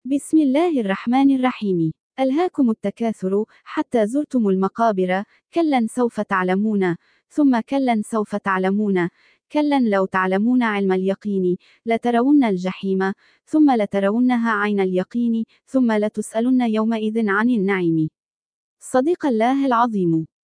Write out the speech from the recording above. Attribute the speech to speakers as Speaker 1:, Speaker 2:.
Speaker 1: بسم الله الرحمن الرحيم. ألهاكم التكاثر حتى زرتم المقابر، كلا سوف تعلمون، ثم كلا سوف تعلمون، كلا لو تعلمون علم اليقين لترون الجحيم، ثم لترونها عين اليقين، ثم لتسألن يومئذ عن النعيم. صدق الله العظيم.